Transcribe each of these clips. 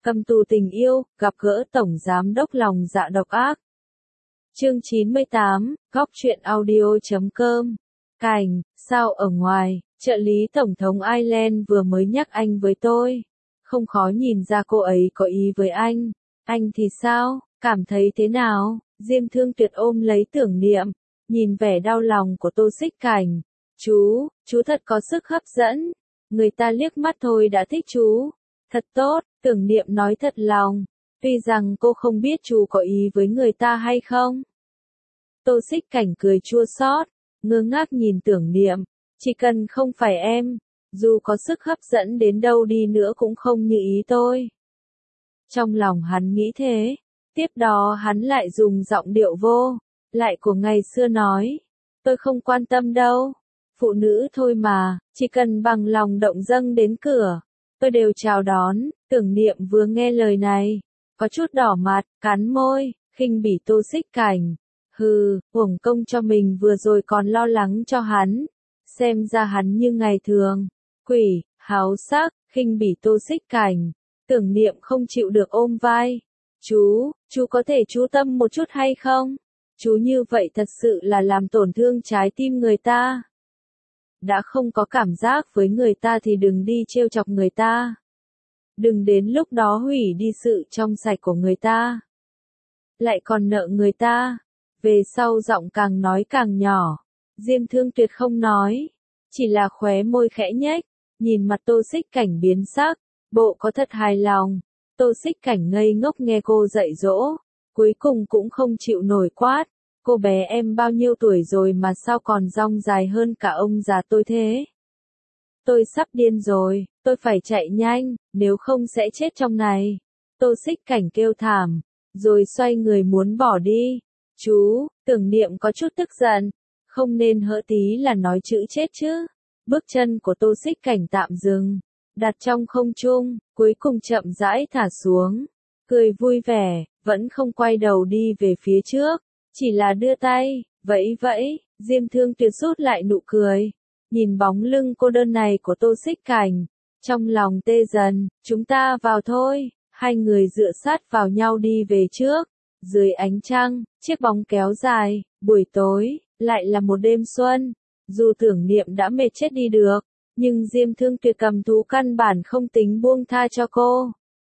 Cầm tù tình yêu, gặp gỡ Tổng Giám đốc lòng dạ độc ác. Chương 98, góc truyện audio.com. Cảnh, sao ở ngoài, trợ lý Tổng thống Ireland vừa mới nhắc anh với tôi. Không khó nhìn ra cô ấy có ý với anh. Anh thì sao, cảm thấy thế nào? Diêm Thương Tuyệt ôm lấy Tưởng Niệm, nhìn vẻ đau lòng của Tô Xích Cảnh. Chú thật có sức hấp dẫn. Người ta liếc mắt thôi đã thích chú. Thật tốt, Tưởng Niệm nói thật lòng. Tuy rằng cô không biết chú có ý với người ta hay không. Tô Xích Cảnh cười chua xót, ngơ ngác nhìn Tưởng Niệm. Chỉ cần không phải em, dù có sức hấp dẫn đến đâu đi nữa cũng không như ý tôi. Trong lòng hắn nghĩ thế. Tiếp đó hắn lại dùng giọng điệu vô lại của ngày xưa nói. Tôi không quan tâm đâu. Phụ nữ thôi mà, chỉ cần bằng lòng động dâng đến cửa, tôi đều chào đón. Tưởng Niệm vừa nghe lời này, có chút đỏ mặt, cắn môi, khinh bỉ Tô Xích Cảnh. Hừ, uổng công cho mình vừa rồi còn lo lắng cho hắn. Xem ra hắn như ngày thường. Quỷ, háo sắc, khinh bỉ Tô Xích Cảnh. Tưởng Niệm không chịu được ôm vai. Chú có thể chú tâm một chút hay không? Chú như vậy thật sự là làm tổn thương trái tim người ta. Đã không có cảm giác với người ta thì đừng đi trêu chọc người ta. Đừng đến lúc đó hủy đi sự trong sạch của người ta. Lại còn nợ người ta. Về sau giọng càng nói càng nhỏ. Diêm Thương Tuyệt không nói. Chỉ là khóe môi khẽ nhếch. Nhìn mặt Tô Xích Cảnh biến sắc. Bộ có thật hài lòng. Tô Xích Cảnh ngây ngốc nghe cô dạy dỗ. Cuối cùng cũng không chịu nổi quát. Cô bé em bao nhiêu tuổi rồi mà sao còn dong dài hơn cả ông già tôi thế? Tôi sắp điên rồi, tôi phải chạy nhanh, nếu không sẽ chết trong này. Tô Xích Cảnh kêu thảm, rồi xoay người muốn bỏ đi. Tưởng Niệm có chút tức giận, không nên hỡ tí là nói chữ chết chứ. Bước chân của Tô Xích Cảnh tạm dừng, đặt trong không trung, cuối cùng chậm rãi thả xuống. Cười vui vẻ, vẫn không quay đầu đi về phía trước. Chỉ là đưa tay, vẫy. Diêm Thương Tuyệt rút lại nụ cười. Nhìn bóng lưng cô đơn này của Tô Xích Cảnh. Trong lòng tê dần, chúng ta vào thôi. Hai người dựa sát vào nhau đi về trước. Dưới ánh trăng, chiếc bóng kéo dài, buổi tối, lại là một đêm xuân. Dù Tưởng Niệm đã mệt chết đi được, nhưng Diêm Thương Tuyệt cầm thú căn bản không tính buông tha cho cô.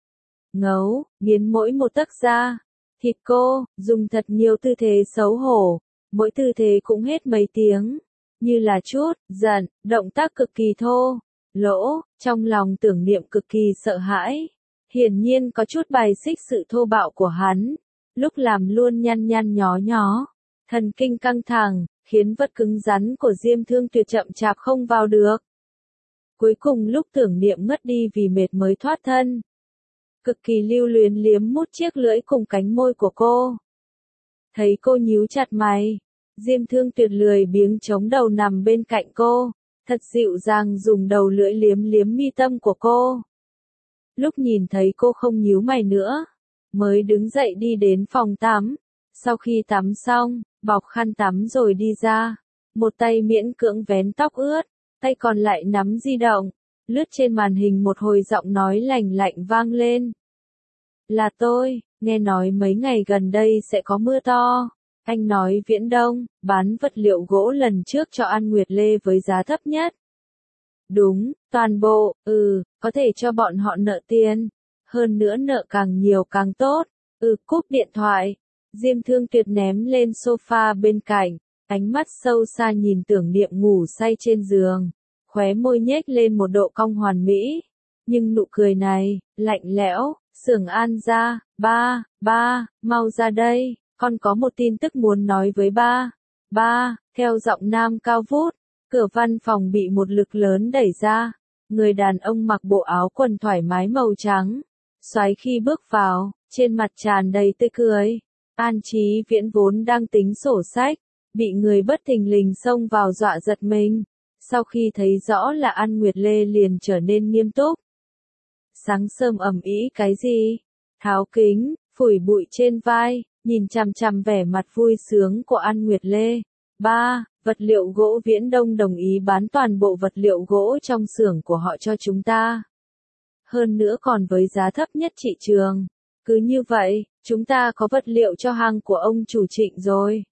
Ngấu, nghiến mỗi một tấc da. Thịt cô, dùng thật nhiều tư thế xấu hổ, mỗi tư thế cũng hết mấy tiếng, như là chút, giận, động tác cực kỳ thô, lỗ, trong lòng Tưởng Niệm cực kỳ sợ hãi, hiển nhiên có chút bài xích sự thô bạo của hắn, lúc làm luôn nhăn nhó, thần kinh căng thẳng, khiến vật cứng rắn của Diêm Thương Tuyệt chậm chạp không vào được. Cuối cùng lúc Tưởng Niệm ngất đi vì mệt mới thoát thân. Cực kỳ lưu luyến liếm mút chiếc lưỡi cùng cánh môi của cô. Thấy cô nhíu chặt mày, Diêm Thương Tuyệt lười biếng chống đầu nằm bên cạnh cô, thật dịu dàng dùng đầu lưỡi liếm mi tâm của cô. Lúc nhìn thấy cô không nhíu mày nữa, mới đứng dậy đi đến phòng tắm. Sau khi tắm xong, bọc khăn tắm rồi đi ra, một tay miễn cưỡng vén tóc ướt, tay còn lại nắm di động. Lướt trên màn hình một hồi giọng nói lành lạnh vang lên. Là tôi, nghe nói mấy ngày gần đây sẽ có mưa to. Anh nói Viễn Đông, bán vật liệu gỗ lần trước cho An Nguyệt Lê với giá thấp nhất. Đúng, toàn bộ, có thể cho bọn họ nợ tiền. Hơn nữa nợ càng nhiều càng tốt. Cúp điện thoại. Diêm Thương Tuyệt ném lên sofa bên cạnh, ánh mắt sâu xa nhìn Tưởng Niệm ngủ say trên giường. Khóe môi nhếch lên một độ cong hoàn mỹ, nhưng nụ cười này, lạnh lẽo. Xưởng An ra, ba, mau ra đây, con có một tin tức muốn nói với ba. Ba, theo giọng nam cao vút, cửa văn phòng bị một lực lớn đẩy ra. Người đàn ông mặc bộ áo quần thoải mái màu trắng, xoáy khi bước vào, trên mặt tràn đầy tươi cười. An Chí Viễn vốn đang tính sổ sách, bị người bất thình lình xông vào dọa giật mình. Sau khi thấy rõ là An Nguyệt Lê liền trở nên nghiêm túc. Sáng sớm ầm ĩ cái gì? Tháo kính, phủi bụi trên vai, nhìn chằm chằm vẻ mặt vui sướng của An Nguyệt Lê. Ba, vật liệu gỗ Viễn Đông đồng ý bán toàn bộ vật liệu gỗ trong xưởng của họ cho chúng ta. hơn nữa còn với giá thấp nhất thị trường. Cứ như vậy, chúng ta có vật liệu cho hàng của ông chủ Trịnh rồi.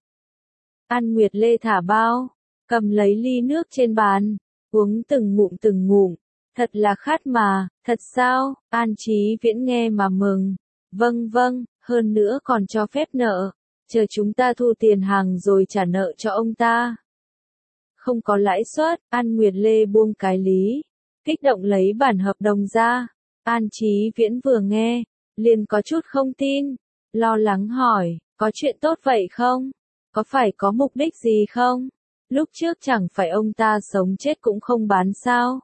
An Nguyệt Lê thả bao, cầm lấy ly nước trên bàn, uống từng ngụm, thật là khát mà, thật sao? An Chí Viễn nghe mà mừng, vâng, hơn nữa còn cho phép nợ, chờ chúng ta thu tiền hàng rồi trả nợ cho ông ta. Không có lãi suất, An Nguyệt Lê buông cái lý, kích động lấy bản hợp đồng ra. An Chí Viễn vừa nghe, liền có chút không tin, lo lắng hỏi, có chuyện tốt vậy không? Có phải có mục đích gì không? Lúc trước chẳng phải ông ta sống chết cũng không bán sao?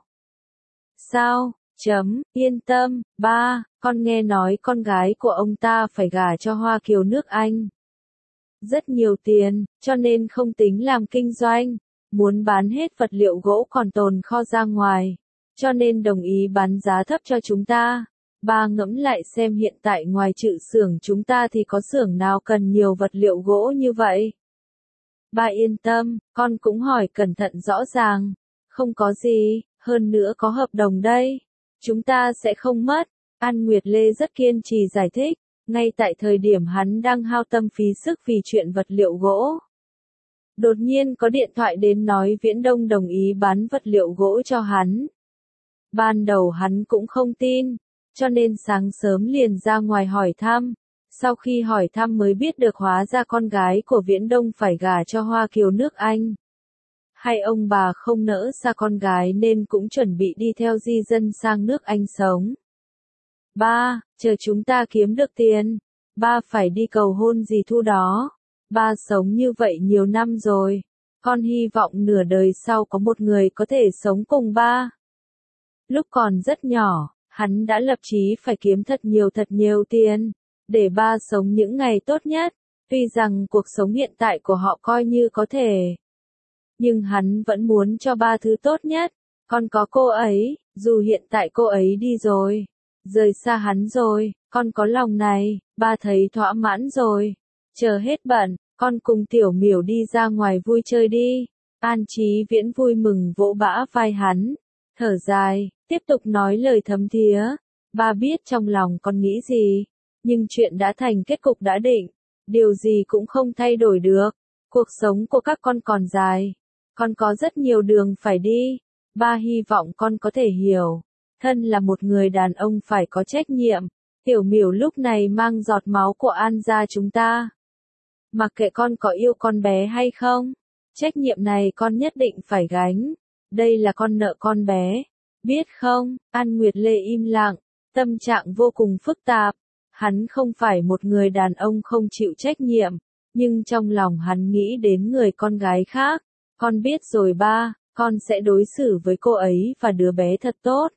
Sao? Yên tâm, ba, con nghe nói con gái của ông ta phải gả cho Hoa Kiều nước Anh. Rất nhiều tiền, cho nên không tính làm kinh doanh, muốn bán hết vật liệu gỗ còn tồn kho ra ngoài, cho nên đồng ý bán giá thấp cho chúng ta. Ba ngẫm lại xem hiện tại ngoài trự xưởng chúng ta thì có xưởng nào cần nhiều vật liệu gỗ như vậy. Ba yên tâm, con cũng hỏi cẩn thận rõ ràng. Không có gì, hơn nữa có hợp đồng đây. Chúng ta sẽ không mất. An Nguyệt Lê rất kiên trì giải thích, ngay tại thời điểm hắn đang hao tâm phí sức vì chuyện vật liệu gỗ. Đột nhiên có điện thoại đến nói Viễn Đông đồng ý bán vật liệu gỗ cho hắn. Ban đầu hắn cũng không tin, cho nên sáng sớm liền ra ngoài hỏi thăm. Sau khi hỏi thăm mới biết được hóa ra con gái của Viễn Đông phải gả cho Hoa Kiều nước Anh. Hai ông bà không nỡ xa con gái nên cũng chuẩn bị đi theo di dân sang nước Anh sống. Ba, chờ chúng ta kiếm được tiền, ba phải đi cầu hôn dì Thu đó. Ba sống như vậy nhiều năm rồi, con hy vọng nửa đời sau có một người có thể sống cùng ba. Lúc còn rất nhỏ, hắn đã lập chí phải kiếm thật nhiều tiền, để ba sống những ngày tốt nhất, tuy rằng cuộc sống hiện tại của họ coi như có thể. Nhưng hắn vẫn muốn cho ba thứ tốt nhất, con có cô ấy, dù hiện tại cô ấy đi rồi, rời xa hắn rồi, con có lòng này, ba thấy thỏa mãn rồi. Chờ hết bận, con cùng Tiểu Miểu đi ra ngoài vui chơi đi. An Chí Viễn vui mừng vỗ bả vai hắn, thở dài, tiếp tục nói lời thấm thía. Ba biết trong lòng con nghĩ gì, nhưng chuyện đã thành kết cục đã định, điều gì cũng không thay đổi được. Cuộc sống của các con còn dài, con có rất nhiều đường phải đi. Ba hy vọng con có thể hiểu, thân là một người đàn ông phải có trách nhiệm. Tiểu Miểu lúc này mang giọt máu của An gia chúng ta. Mặc kệ con có yêu con bé hay không, trách nhiệm này con nhất định phải gánh. Đây là con nợ con bé. Biết không? An Nguyệt Lê im lặng, tâm trạng vô cùng phức tạp. Hắn không phải một người đàn ông không chịu trách nhiệm, nhưng trong lòng hắn nghĩ đến người con gái khác. Con biết rồi ba, con sẽ đối xử với cô ấy và đứa bé thật tốt.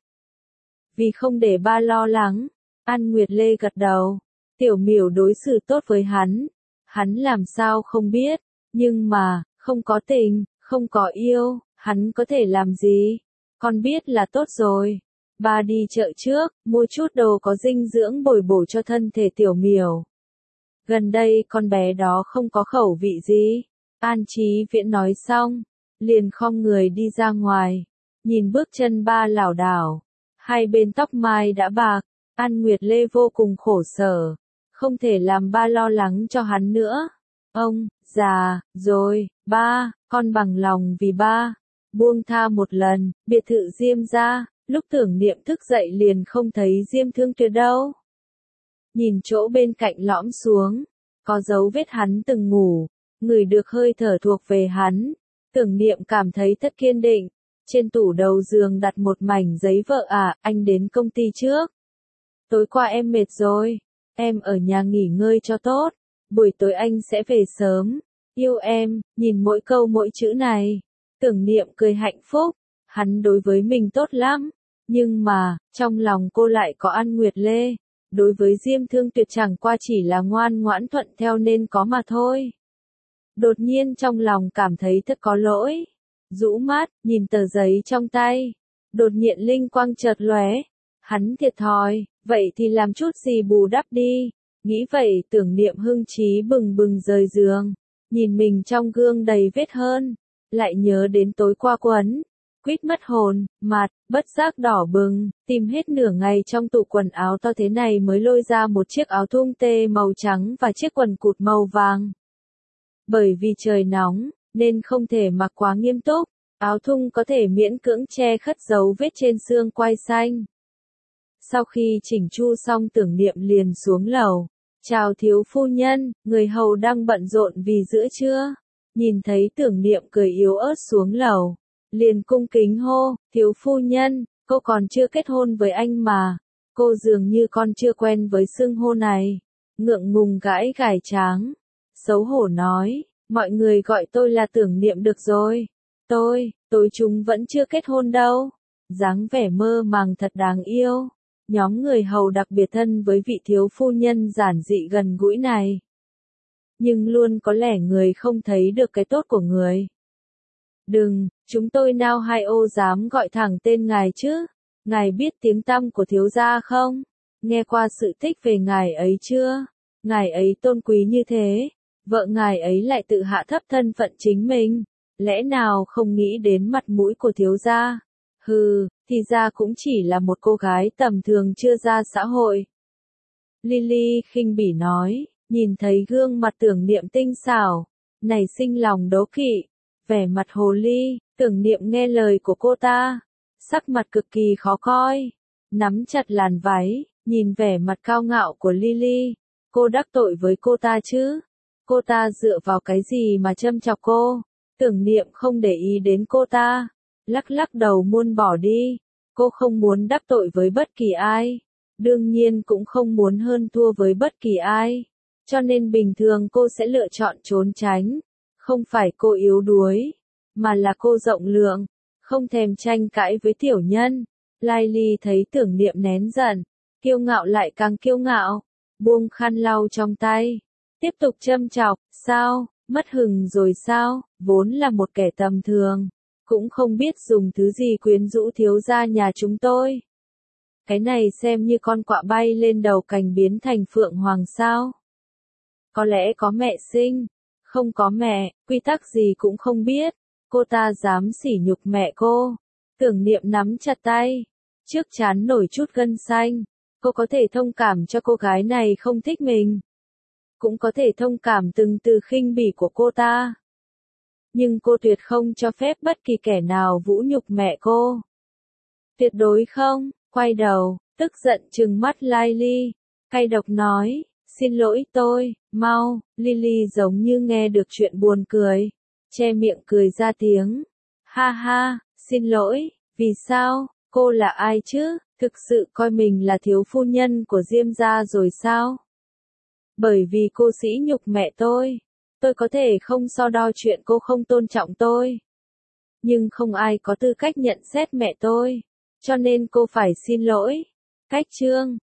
Vì không để ba lo lắng, An Nguyệt Lê gật đầu. Tiểu Miểu đối xử tốt với hắn làm sao không biết, nhưng mà, không có tình, không có yêu, hắn có thể làm gì? Con biết là tốt rồi. Ba đi chợ trước, mua chút đồ có dinh dưỡng bồi bổ cho thân thể Tiểu Miểu. Gần đây con bé đó không có khẩu vị gì. An Chí Viễn nói xong, liền khom người đi ra ngoài, nhìn bước chân ba lảo đảo, hai bên tóc mai đã bạc. An Nguyệt Lê vô cùng khổ sở, không thể làm ba lo lắng cho hắn nữa. Ông, già, rồi, ba, con bằng lòng vì ba. Buông tha một lần, biệt thự Diêm gia, lúc Tưởng Niệm thức dậy liền không thấy Diêm Thương Tuyệt đâu. Nhìn chỗ bên cạnh lõm xuống, có dấu vết hắn từng ngủ, ngửi được hơi thở thuộc về hắn. Tưởng Niệm cảm thấy thật kiên định. Trên tủ đầu giường đặt một mảnh giấy vợ à, anh đến công ty trước. Tối qua em mệt rồi, em ở nhà nghỉ ngơi cho tốt, buổi tối anh sẽ về sớm. Yêu em, nhìn mỗi câu mỗi chữ này. Tưởng Niệm cười hạnh phúc, hắn đối với mình tốt lắm, nhưng mà, trong lòng cô lại có An Nguyệt Lê. Đối với Diêm Thương Tuyệt chẳng qua chỉ là ngoan ngoãn thuận theo nên có mà thôi. Đột nhiên trong lòng cảm thấy thật có lỗi. Rũ mắt, nhìn tờ giấy trong tay. Đột nhiên linh quang chợt lóe. Hắn thiệt thòi, vậy thì làm chút gì bù đắp đi. Nghĩ vậy Tưởng Niệm hưng trí bừng bừng rời giường. Nhìn mình trong gương đầy vết hơn. Lại nhớ đến tối qua quấn. quýt mất hồn, mặt, bất giác đỏ bừng, tìm hết nửa ngày trong tủ quần áo to thế này mới lôi ra một chiếc áo thun tê màu trắng và chiếc quần cụt màu vàng. Bởi vì trời nóng, nên không thể mặc quá nghiêm túc, áo thun có thể miễn cưỡng che khất dấu vết trên xương quai xanh. Sau khi chỉnh chu xong Tưởng Niệm liền xuống lầu. Chào thiếu phu nhân, người hầu đang bận rộn vì giữa trưa. Nhìn thấy Tưởng Niệm cười yếu ớt xuống lầu. Liền cung kính hô, thiếu phu nhân, cô còn chưa kết hôn với anh mà. Cô dường như con chưa quen với xưng hô này. Ngượng ngùng gãi gải tráng. Xấu hổ nói, mọi người gọi tôi là Tưởng Niệm được rồi. Tôi chúng vẫn chưa kết hôn đâu. Dáng vẻ mơ màng thật đáng yêu. Nhóm người hầu đặc biệt thân với vị thiếu phu nhân giản dị gần gũi này. Nhưng luôn có lẽ người không thấy được cái tốt của người. Đừng, chúng tôi nào hay ô dám gọi thẳng tên ngài chứ. Ngài biết tiếng tăm của thiếu gia không? Nghe qua sự tích về ngài ấy chưa? Ngài ấy tôn quý như thế. Vợ ngài ấy lại tự hạ thấp thân phận chính mình. Lẽ nào không nghĩ đến mặt mũi của thiếu gia? Hừ, thì ra cũng chỉ là một cô gái tầm thường chưa ra xã hội. Lily khinh bỉ nói, nhìn thấy gương mặt Tưởng Niệm tinh xảo, nảy sinh lòng đố kỵ, vẻ mặt hồ ly, Tưởng Niệm nghe lời của cô ta, sắc mặt cực kỳ khó coi, nắm chặt làn váy, nhìn vẻ mặt cao ngạo của Lily, cô đắc tội với cô ta chứ? Cô ta dựa vào cái gì mà châm chọc cô? Tưởng Niệm không để ý đến cô ta. Lắc lắc đầu muốn bỏ đi, cô không muốn đắc tội với bất kỳ ai, đương nhiên cũng không muốn hơn thua với bất kỳ ai, cho nên bình thường cô sẽ lựa chọn trốn tránh, không phải cô yếu đuối, mà là cô rộng lượng, không thèm tranh cãi với tiểu nhân. Lily thấy Tưởng Niệm nén giận, kiêu ngạo lại càng kiêu ngạo, buông khăn lau trong tay, tiếp tục châm chọc, sao, mất hứng rồi sao, vốn là một kẻ tầm thường. Cũng không biết dùng thứ gì quyến rũ thiếu gia nhà chúng tôi. Cái này xem như con quạ bay lên đầu cành biến thành phượng hoàng sao. Có lẽ có mẹ sinh, không có mẹ, quy tắc gì cũng không biết. Cô ta dám sỉ nhục mẹ cô. Tưởng Niệm nắm chặt tay, trước trán nổi chút gân xanh. Cô có thể thông cảm cho cô gái này không thích mình. Cũng có thể thông cảm từng từ khinh bỉ của cô ta. Nhưng cô tuyệt không cho phép bất kỳ kẻ nào vũ nhục mẹ cô. Tuyệt đối không, quay đầu, tức giận trừng mắt Lily, cay độc nói, xin lỗi tôi, mau, Lily giống như nghe được chuyện buồn cười, che miệng cười ra tiếng, ha ha, xin lỗi, vì sao, cô là ai chứ, thực sự coi mình là thiếu phu nhân của Diêm gia rồi sao? Bởi vì cô sỉ nhục mẹ tôi có thể không so đo chuyện cô không tôn trọng tôi. Nhưng không ai có tư cách nhận xét mẹ tôi, cho nên cô phải xin lỗi. Cách chương